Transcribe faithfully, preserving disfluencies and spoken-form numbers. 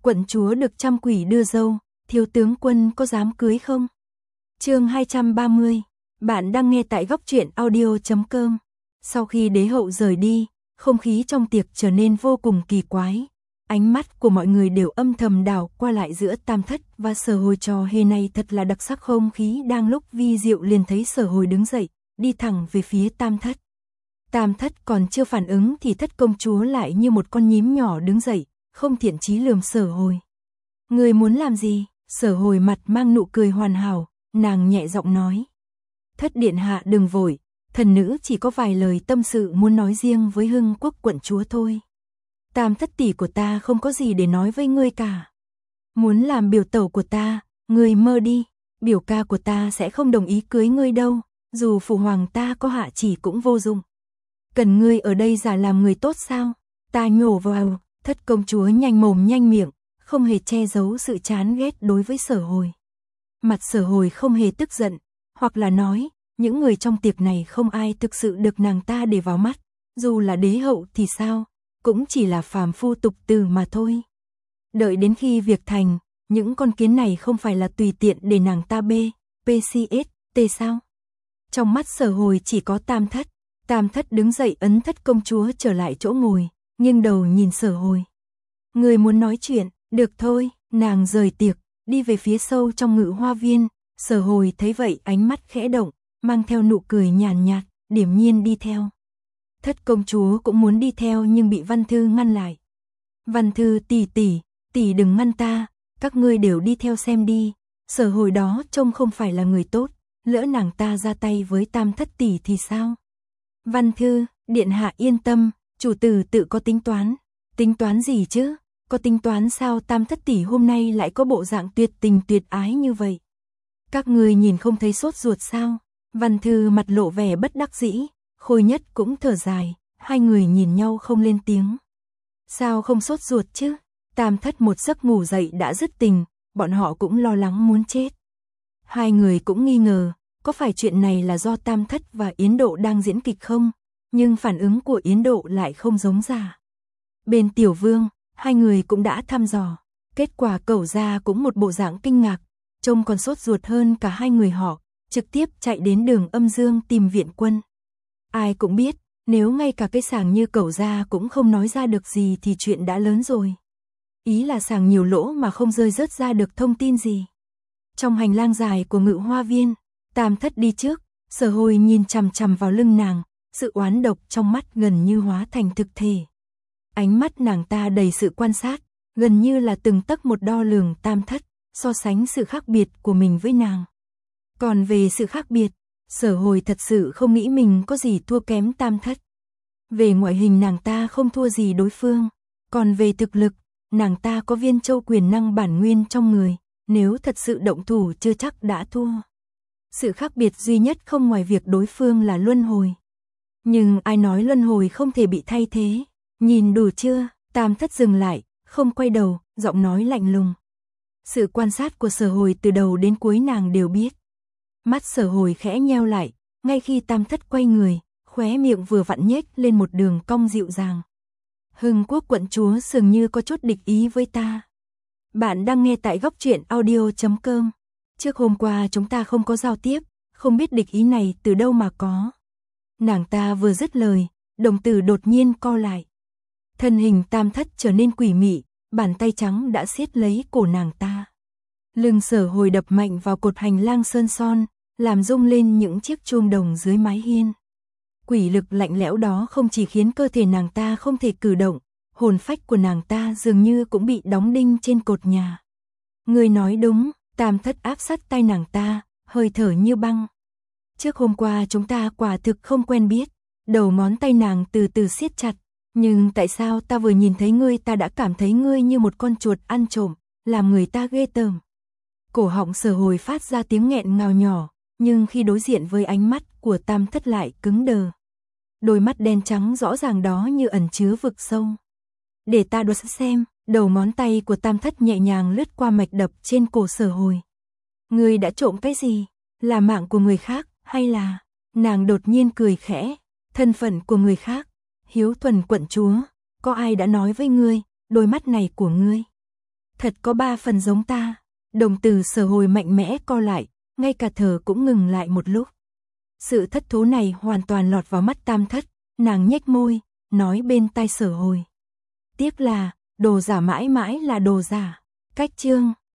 Quận chúa được trăm quỷ đưa dâu, thiếu tướng quân có dám cưới không? Chương hai trăm ba mươi. Bạn đang nghe tại góc truyện audio chấm com. Sau khi đế hậu rời đi, không khí trong tiệc trở nên vô cùng kỳ quái. Ánh mắt của mọi người đều âm thầm đảo qua lại giữa Tam Thất và Sở Hồi. Trò hề này thật là đặc sắc. Không khí đang lúc vi diệu liền thấy Sở Hồi đứng dậy, đi thẳng về phía Tam Thất. Tam Thất còn chưa phản ứng thì Thất công chúa lại như một con nhím nhỏ đứng dậy, không thiện chí lườm Sở Hồi. Người muốn làm gì? Sở Hồi mặt mang nụ cười hoàn hảo, nàng nhẹ giọng nói. Thất điện hạ đừng vội, thần nữ chỉ có vài lời tâm sự muốn nói riêng với Hưng Quốc quận chúa thôi. Tam Thất tỷ của ta không có gì để nói với ngươi cả. Muốn làm biểu tẩu của ta, ngươi mơ đi, biểu ca của ta sẽ không đồng ý cưới ngươi đâu, dù phụ hoàng ta có hạ chỉ cũng vô dụng. Cần ngươi ở đây giả làm người tốt sao? Ta nhổ vào. Thất công chúa nhanh mồm nhanh miệng, không hề che giấu sự chán ghét đối với Sở Hồi. Mặt Sở Hồi không hề tức giận, hoặc là nói, những người trong tiệc này không ai thực sự được nàng ta để vào mắt, dù là đế hậu thì sao, cũng chỉ là phàm phu tục tử mà thôi. Đợi đến khi việc thành, những con kiến này không phải là tùy tiện để nàng ta bê, pê xê ét, tê sao? Trong mắt Sở Hồi chỉ có Tam Thất. Tam Thất đứng dậy ấn Thất công chúa trở lại chỗ ngồi, nghiêng đầu nhìn Sở Hồi. Người muốn nói chuyện, được thôi, nàng rời tiệc, đi về phía sâu trong Ngự Hoa Viên. Sở Hồi thấy vậy ánh mắt khẽ động, mang theo nụ cười nhàn nhạt, điềm nhiên đi theo. Thất công chúa cũng muốn đi theo nhưng bị Văn Thư ngăn lại. Văn Thư tỷ tỷ, tỷ đừng ngăn ta, các ngươi đều đi theo xem đi. Sở Hồi đó trông không phải là người tốt, lỡ nàng ta ra tay với Tam Thất tỷ thì sao? Văn Thư, điện hạ yên tâm, chủ tử tự có tính toán. Tính toán gì chứ? Có tính toán sao Tam Thất tỷ hôm nay lại có bộ dạng tuyệt tình tuyệt ái như vậy? Các người nhìn không thấy sốt ruột sao? Văn Thư mặt lộ vẻ bất đắc dĩ, Khôi Nhất cũng thở dài, hai người nhìn nhau không lên tiếng. Sao không sốt ruột chứ? Tam Thất một giấc ngủ dậy đã dứt tình, bọn họ cũng lo lắng muốn chết. Hai người cũng nghi ngờ, có phải chuyện này là do Tam Thất và Yến Độ đang diễn kịch không? Nhưng phản ứng của Yến Độ lại không giống giả. Bên Tiểu Vương, hai người cũng đã thăm dò, kết quả Cẩu Gia cũng một bộ dạng kinh ngạc, trông còn sốt ruột hơn cả hai người họ, trực tiếp chạy đến Đường Âm Dương tìm viện quân. Ai cũng biết, nếu ngay cả cái Sàng như Cẩu Gia cũng không nói ra được gì thì chuyện đã lớn rồi. Ý là Sàng nhiều lỗ mà không rơi rớt ra được thông tin gì. Trong hành lang dài của Ngự Hoa Viên, Tam Thất đi trước, Sở Hồi nhìn chằm chằm vào lưng nàng, sự oán độc trong mắt gần như hóa thành thực thể. Ánh mắt nàng ta đầy sự quan sát, gần như là từng tấc một đo lường Tam Thất, so sánh sự khác biệt của mình với nàng. Còn về sự khác biệt, Sở Hồi thật sự không nghĩ mình có gì thua kém Tam Thất. Về ngoại hình nàng ta không thua gì đối phương, còn về thực lực, nàng ta có viên châu quyền năng bản nguyên trong người, nếu thật sự động thủ chưa chắc đã thua. Sự khác biệt duy nhất không ngoài việc đối phương là luân hồi. Nhưng ai nói luân hồi không thể bị thay thế? Nhìn đủ chưa? Tam Thất dừng lại, không quay đầu, giọng nói lạnh lùng. Sự quan sát của Sở Hồi từ đầu đến cuối nàng đều biết. Mắt Sở Hồi khẽ nheo lại, ngay khi Tam Thất quay người, khóe miệng vừa vặn nhếch lên một đường cong dịu dàng. Hưng Quốc quận chúa dường như có chút địch ý với ta. Bạn đang nghe tại góc truyện audio chấm com. Trước hôm qua chúng ta không có giao tiếp, không biết địch ý này từ đâu mà có. Nàng ta vừa dứt lời, đồng tử đột nhiên co lại. Thân hình Tam Thất trở nên quỷ mị, bàn tay trắng đã siết lấy cổ nàng ta. Lưng Sở Hồi đập mạnh vào cột hành lang sơn son, làm rung lên những chiếc chuông đồng dưới mái hiên. Quỷ lực lạnh lẽo đó không chỉ khiến cơ thể nàng ta không thể cử động, hồn phách của nàng ta dường như cũng bị đóng đinh trên cột nhà. Người nói đúng, Tam Thất áp sát tay nàng ta, hơi thở như băng. Trước hôm qua chúng ta quả thực không quen biết, đầu ngón tay nàng từ từ siết chặt. Nhưng tại sao ta vừa nhìn thấy ngươi ta đã cảm thấy ngươi như một con chuột ăn trộm, làm người ta ghê tởm. Cổ họng Sở Hồi phát ra tiếng nghẹn ngào nhỏ, nhưng khi đối diện với ánh mắt của Tam Thất lại cứng đờ. Đôi mắt đen trắng rõ ràng đó như ẩn chứa vực sâu. Để ta đoán xem, đầu ngón tay của Tam Thất nhẹ nhàng lướt qua mạch đập trên cổ Sở Hồi. Ngươi đã trộm cái gì? Là mạng của người khác, hay là... Nàng đột nhiên cười khẽ, thân phận của người khác. Hiếu Thuần quận chúa, có ai đã nói với ngươi, đôi mắt này của ngươi thật có ba phần giống ta. Đồng tử Sở Hồi mạnh mẽ co lại, ngay cả thở cũng ngừng lại một lúc. Sự thất thố này hoàn toàn lọt vào mắt Tam Thất, nàng nhếch môi, nói bên tai Sở Hồi. Tiếc là, đồ giả mãi mãi là đồ giả. Cách chương